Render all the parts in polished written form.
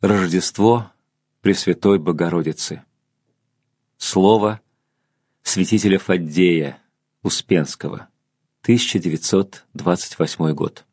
Рождество Пресвятой Богородицы. Слово святителя Фаддея Успенского, 1928 год.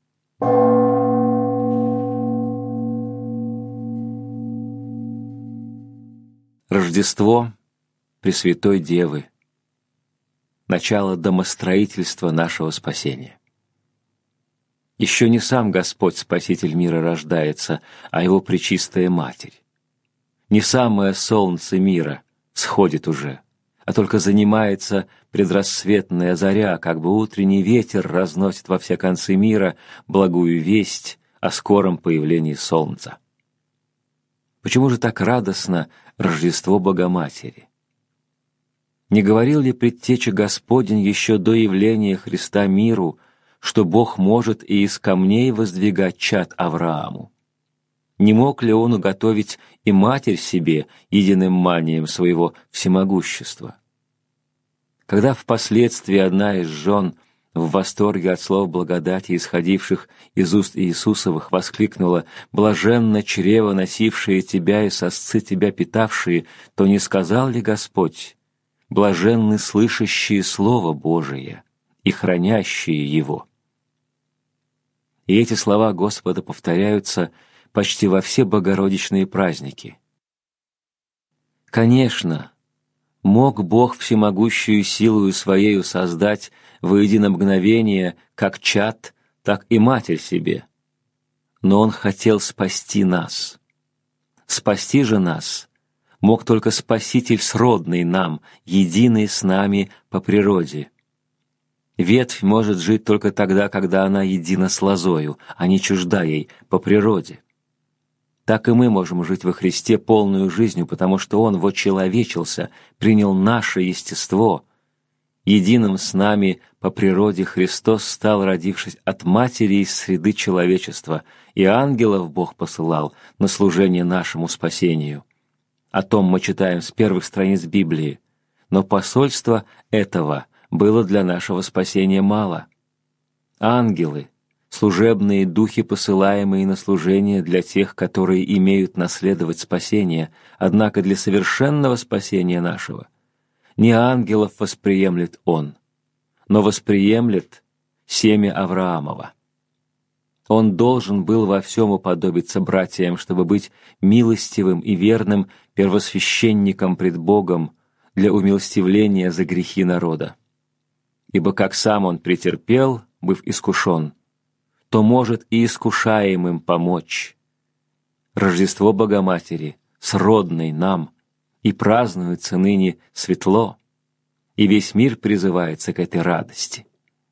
Рождество Пресвятой Девы, начало домостроительства нашего спасения. Еще не сам Господь Спаситель мира рождается, а Его Пречистая Матерь. Не самое солнце мира всходит уже, а только занимается предрассветная заря, как бы утренний ветер разносит во все концы мира благую весть о скором появлении солнца. Почему же так радостно Рождество Богоматери? Не говорил ли Предтеча Господень еще до явления Христа миру, что Бог может и из камней воздвигать чад Аврааму? Не мог ли Он уготовить и Матерь себе единым манием своего всемогущества? Когда впоследствии одна из жен в восторге от слов благодати, исходивших из уст Иисусовых, воскликнула: «Блаженно чрево, носившее тебя и сосцы тебя питавшие», то не сказал ли Господь: «Блаженны слышащие Слово Божие и хранящие его»? И эти слова Господа повторяются почти во все богородичные праздники. Конечно, мог Бог всемогущую силою Своею создать воедино мгновение как чад, так и Матерь себе, но Он хотел спасти нас. Спасти же нас мог только Спаситель сродный нам, единый с нами по природе. Ветвь может жить только тогда, когда она едина с лозою, а не чужда ей по природе. Так и мы можем жить во Христе полную жизнью, потому что Он вочеловечился, принял наше естество. Единым с нами по природе Христос стал, родившись от матери из среды человечества, и ангелов Бог посылал на служение нашему спасению. О том мы читаем с первых страниц Библии. Но посольства этого было для нашего спасения мало. Ангелы, служебные духи, посылаемые на служение для тех, которые имеют наследовать спасение, однако для совершенного спасения нашего не ангелов восприемлет Он, но восприемлет семя Авраамова. Он должен был во всем уподобиться братьям, чтобы быть милостивым и верным первосвященником пред Богом для умилостивления за грехи народа. Ибо как сам Он претерпел, быв искушен, то может и искушаемым помочь. Рождество Богоматери, сродной нам, и празднуется ныне светло, и весь мир призывается к этой радости.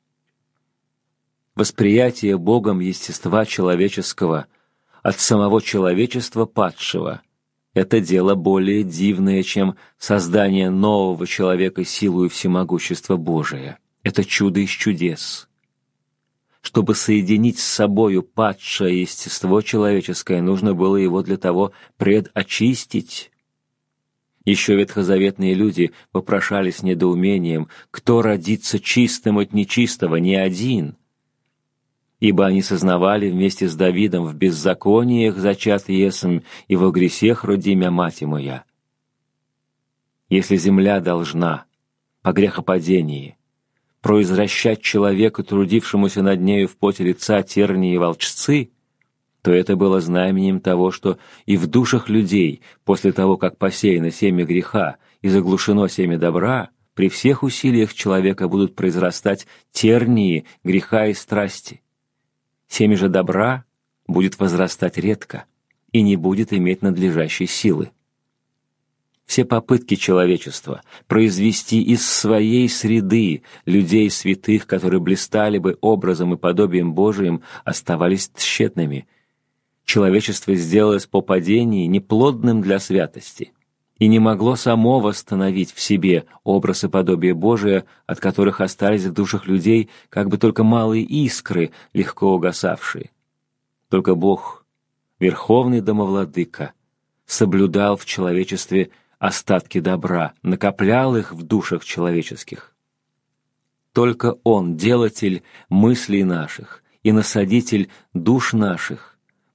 Восприятие Богом естества человеческого от самого человечества падшего — это дело более дивное, чем создание нового человека силою всемогущества Божия. Это чудо из чудес. Чтобы соединить с собою падшее естество человеческое, нужно было его для того предочистить. Еще ветхозаветные люди вопрошали с недоумением: кто родится чистым от нечистого? Не один. Ибо они сознавали вместе с Давидом: в беззакониях зачат есмь, и во гресех родимя мать моя. Если земля должна по грехопадении произвращать человеку, трудившемуся над нею в поте лица, тернии и волчцы, то это было знаменем того, что и в душах людей, после того, как посеяно семя греха и заглушено семя добра, при всех усилиях человека будут произрастать тернии греха и страсти. Семя же добра будет возрастать редко и не будет иметь надлежащей силы. Все попытки человечества произвести из своей среды людей святых, которые блистали бы образом и подобием Божиим, оставались тщетными. Человечество сделалось по падении неплодным для святости и не могло само восстановить в себе образ и подобие Божие, от которых остались в душах людей как бы только малые искры, легко угасавшие. Только Бог, Верховный Домовладыка, соблюдал в человечестве остатки добра, накоплял их в душах человеческих. Только Он, делатель мыслей наших и насадитель душ наших,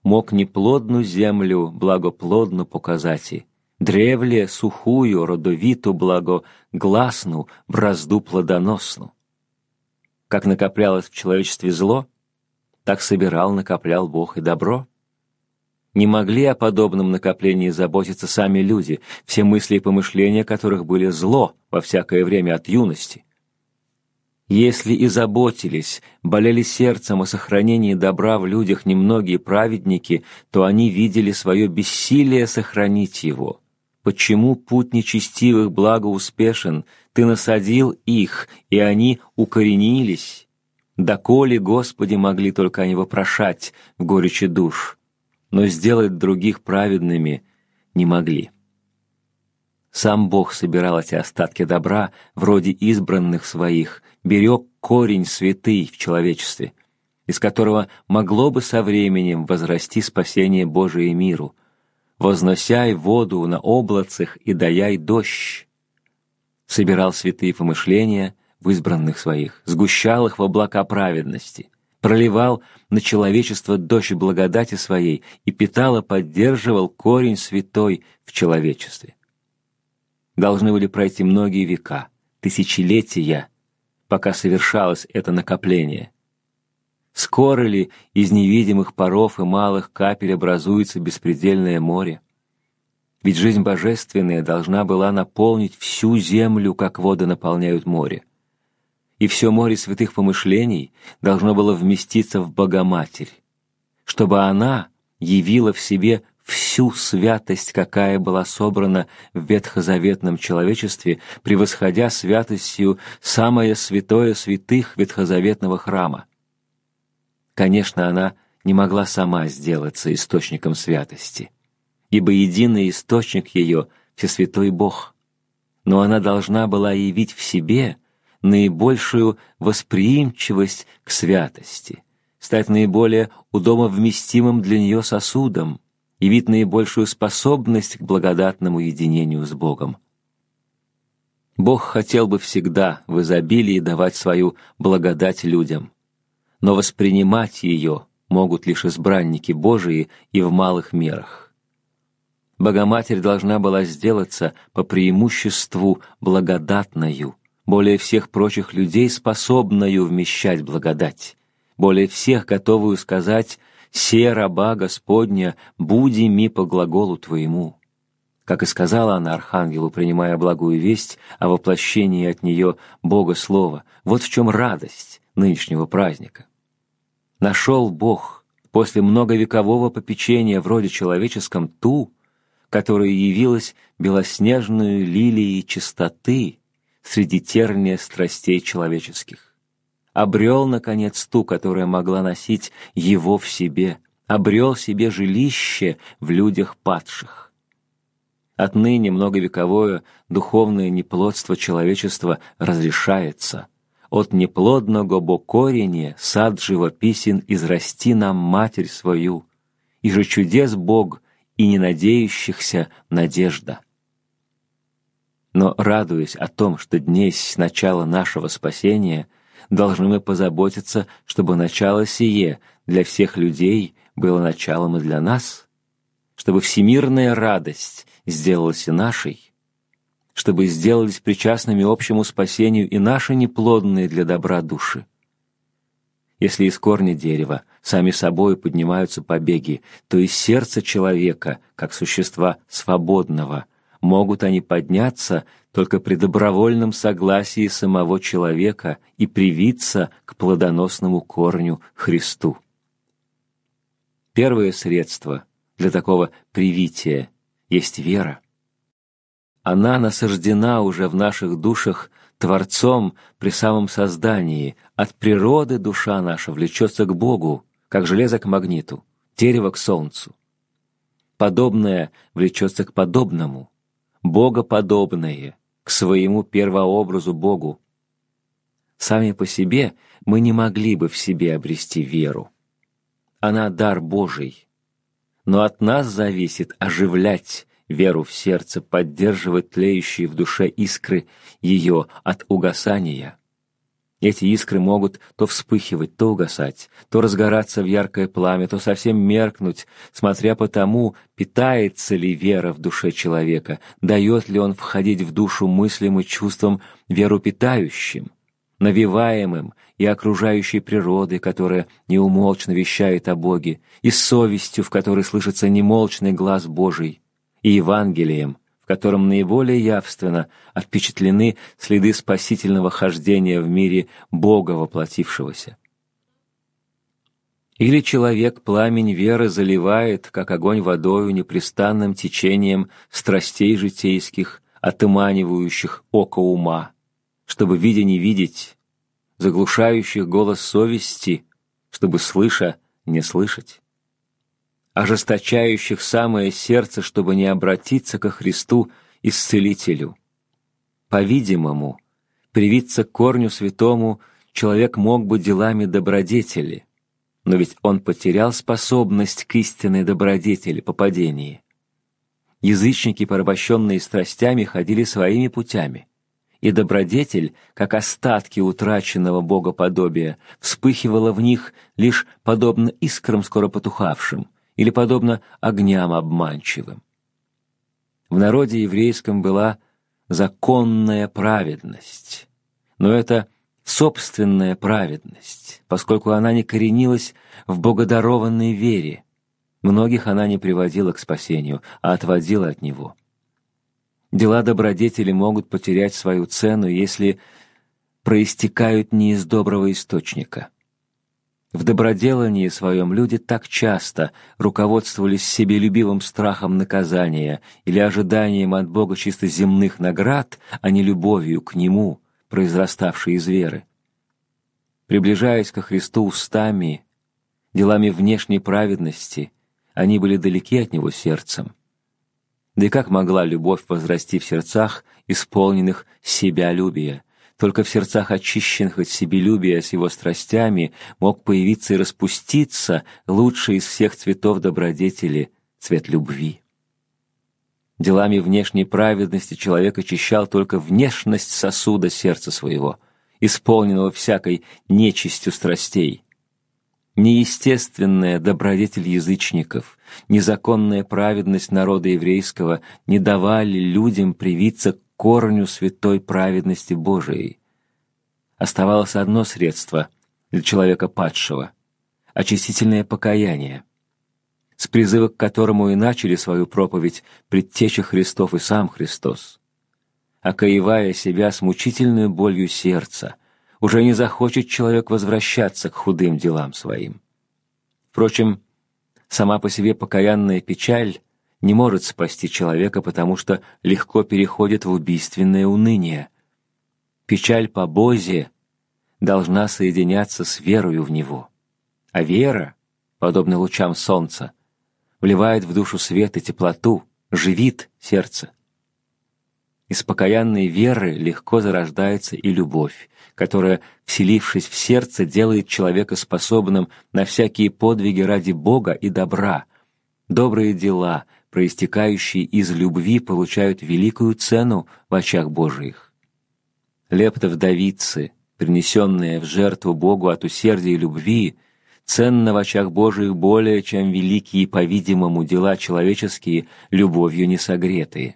мог неплодну землю благоплодну показати, древле сухую, родовиту, благогласну, бразду плодоносну. Как накоплялось в человечестве зло, так накоплял Бог и добро. Не могли о подобном накоплении заботиться сами люди, все мысли и помышления которых были зло во всякое время от юности. Если и заботились, болели сердцем о сохранении добра в людях немногие праведники, то они видели свое бессилие сохранить его. Почему путь нечестивых благоуспешен? Ты насадил их, и они укоренились. Доколе, Господи, могли только они вопрошать в горечи душ, но сделать других праведными не могли. Сам Бог собирал эти остатки добра, вроде избранных своих, берег корень святый в человечестве, из которого могло бы со временем возрасти спасение Божие миру. «Возносяй воду на облацах и даяй дождь». Собирал святые помышления в избранных своих, сгущал их в облака праведности, проливал на человечество дождь благодати своей и питал и поддерживал корень святой в человечестве. Должны были пройти многие века, тысячелетия, пока совершалось это накопление. Скоро ли из невидимых паров и малых капель образуется беспредельное море? Ведь жизнь божественная должна была наполнить всю землю, как воды наполняют море. И все море святых помышлений должно было вместиться в Богоматерь, чтобы она явила в себе всю святость, какая была собрана в ветхозаветном человечестве, превосходя святостью самое святое святых ветхозаветного храма. Конечно, она не могла сама сделаться источником святости, ибо единый источник ее — Всесвятой Бог, но она должна была явить в себе наибольшую восприимчивость к святости, стать наиболее удобовместимым для нее сосудом, явить наибольшую способность к благодатному единению с Богом. Бог хотел бы всегда в изобилии давать свою благодать людям, но воспринимать ее могут лишь избранники Божии и в малых мерах. Богоматерь должна была сделаться по преимуществу благодатною, более всех прочих людей способною вмещать благодать, более всех готовую сказать «Се раба Господня, буди ми по глаголу Твоему». Как и сказала она архангелу, принимая благую весть о воплощении от нее Бога Слова, вот в чем радость нынешнего праздника. Нашел Бог после многовекового попечения в роде человеческом ту, которая явилась белоснежную лилией чистоты среди терния страстей человеческих. Обрел, наконец, ту, которая могла носить его в себе, обрел себе жилище в людях падших. Отныне многовековое духовное неплодство человечества разрешается. От неплодного бокорения сад живописен израсти нам Матерь свою, и же чудес Бог, и не надеющихся надежда. Но, радуясь о том, что днесь с начала нашего спасения, должны мы позаботиться, чтобы начало сие для всех людей было началом и для нас, чтобы всемирная радость сделалась и нашей, чтобы сделались причастными общему спасению и наши неплодные для добра души. Если из корня дерева сами собой поднимаются побеги, то из сердца человека, как существа свободного, могут они подняться только при добровольном согласии самого человека и привиться к плодоносному корню Христу. Первое средство для такого привития есть вера. Она насаждена уже в наших душах Творцом при самом создании. От природы душа наша влечется к Богу, как железо к магниту, дерево к солнцу. Подобное влечется к подобному, богоподобное к своему первообразу Богу. Сами по себе мы не могли бы в себе обрести веру. Она дар Божий, но от нас зависит оживлять веру в сердце, поддерживать тлеющие в душе искры ее от угасания. Эти искры могут то вспыхивать, то угасать, то разгораться в яркое пламя, то совсем меркнуть, смотря по тому, питается ли вера в душе человека, дает ли он входить в душу мыслям и чувствам веропитающим, навеваемым и окружающей природой, которая неумолчно вещает о Боге, и совестью, в которой слышится немолчный глаз Божий, и Евангелием, в котором наиболее явственно отпечатлены следы спасительного хождения в мире Бога воплотившегося. Или человек пламень веры заливает, как огонь водою, непрестанным течением страстей житейских, отыманивающих око ума, чтобы, видя не видеть, заглушающих голос совести, чтобы, слыша, не слышать, ожесточающих самое сердце, чтобы не обратиться ко Христу Исцелителю. По-видимому, привиться к корню святому человек мог бы делами добродетели, но ведь он потерял способность к истинной добродетели по падении. Язычники, порабощенные страстями, ходили своими путями, и добродетель, как остатки утраченного богоподобия, вспыхивала в них лишь подобно искрам скоро потухавшим, или подобно огням обманчивым. В народе еврейском была законная праведность, но это собственная праведность, поскольку она не коренилась в богодарованной вере. Многих она не приводила к спасению, а отводила от него. Дела добродетели могут потерять свою цену, если проистекают не из доброго источника. В доброделании своем люди так часто руководствовались себелюбивым страхом наказания или ожиданием от Бога чисто земных наград, а не любовью к Нему, произраставшей из веры. Приближаясь ко Христу устами, делами внешней праведности, они были далеки от Него сердцем. Да и как могла любовь возрасти в сердцах, исполненных себялюбия? Только в сердцах, очищенных от себелюбия с его страстями, мог появиться и распуститься лучший из всех цветов добродетели — цвет любви. Делами внешней праведности человек очищал только внешность сосуда сердца своего, исполненного всякой нечистью страстей. Неестественная добродетель язычников, незаконная праведность народа еврейского не давали людям привиться к корню святой праведности Божией. Оставалось одно средство для человека падшего — очистительное покаяние, с призыва к которому и начали свою проповедь предтеча Христов и сам Христос. Окаевая себя с мучительной болью сердца, уже не захочет человек возвращаться к худым делам своим. Впрочем, сама по себе покаянная печаль не может спасти человека, потому что легко переходит в убийственное уныние. Печаль по Бозе должна соединяться с верою в Него, а вера, подобно лучам солнца, вливает в душу свет и теплоту, живит сердце. Из покаянной веры легко зарождается и любовь, которая, вселившись в сердце, делает человека способным на всякие подвиги ради Бога и добра. Добрые дела, проистекающие из любви, получают великую цену в очах Божиих. Лепта вдовицы, принесенная в жертву Богу от усердия и любви, ценна в очах Божиих более, чем великие, по-видимому, дела человеческие, любовью не согретые.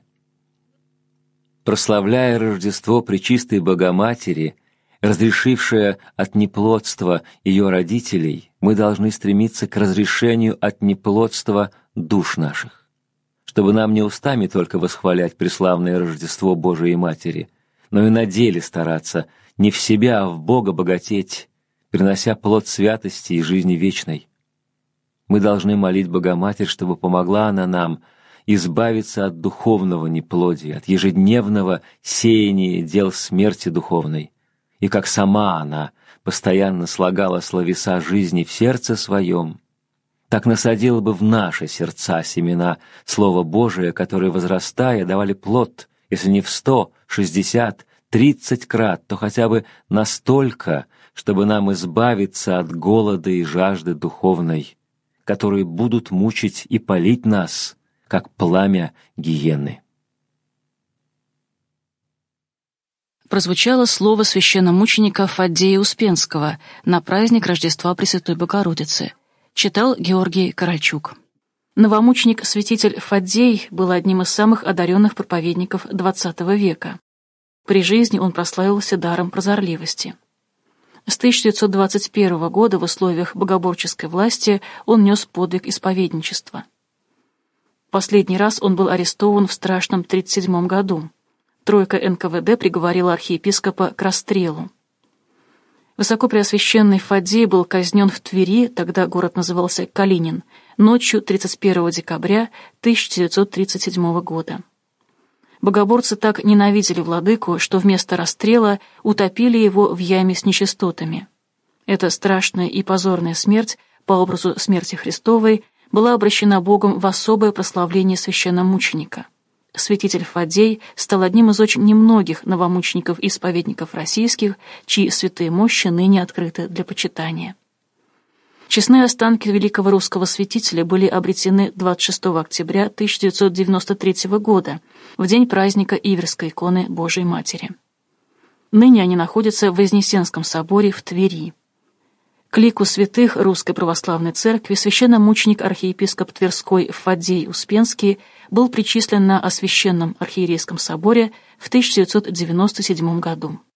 Прославляя Рождество Пречистой Богоматери, разрешившее от неплодства ее родителей, мы должны стремиться к разрешению от неплодства душ наших, чтобы нам не устами только восхвалять преславное Рождество Божией Матери, но и на деле стараться не в себя, а в Бога богатеть, принося плод святости и жизни вечной. Мы должны молить Богоматерь, чтобы помогла она нам избавиться от духовного неплодия, от ежедневного сеяния дел смерти духовной, и как сама она постоянно слагала словеса жизни в сердце своем, так насадила бы в наши сердца семена Слова Божия, которые, возрастая, давали плод, если не в 100, 60, 30 крат, то хотя бы настолько, чтобы нам избавиться от голода и жажды духовной, которые будут мучить и палить нас, как пламя гиены. прозвучало слово священномученика Фаддея Успенского на праздник Рождества Пресвятой Богородицы. Читал Георгий Карачук. Новомученик-святитель Фаддей был одним из самых одаренных проповедников XX века. При жизни он прославился даром прозорливости. С 1921 года в условиях богоборческой власти он нес подвиг исповедничества. Последний раз он был арестован в страшном 1937 году. Тройка НКВД приговорила архиепископа к расстрелу. Высокопреосвященный Фаддей был казнен в Твери, тогда город назывался Калинин, ночью 31 декабря 1937 года. Богоборцы так ненавидели владыку, что вместо расстрела утопили его в яме с нечистотами. Эта страшная и позорная смерть, по образу смерти Христовой, была обращена Богом в особое прославление священномученика. Святитель Фаддей стал одним из очень немногих новомучеников и исповедников российских, чьи святые мощи ныне открыты для почитания. Честные останки великого русского святителя были обретены 26 октября 1993 года, в день праздника Иверской иконы Божией Матери. Ныне они находятся в Вознесенском соборе в Твери. К лику святых Русской Православной Церкви священномученик архиепископ Тверской Фаддей Успенский был причислен на Освященном архиерейском соборе в 1997 году.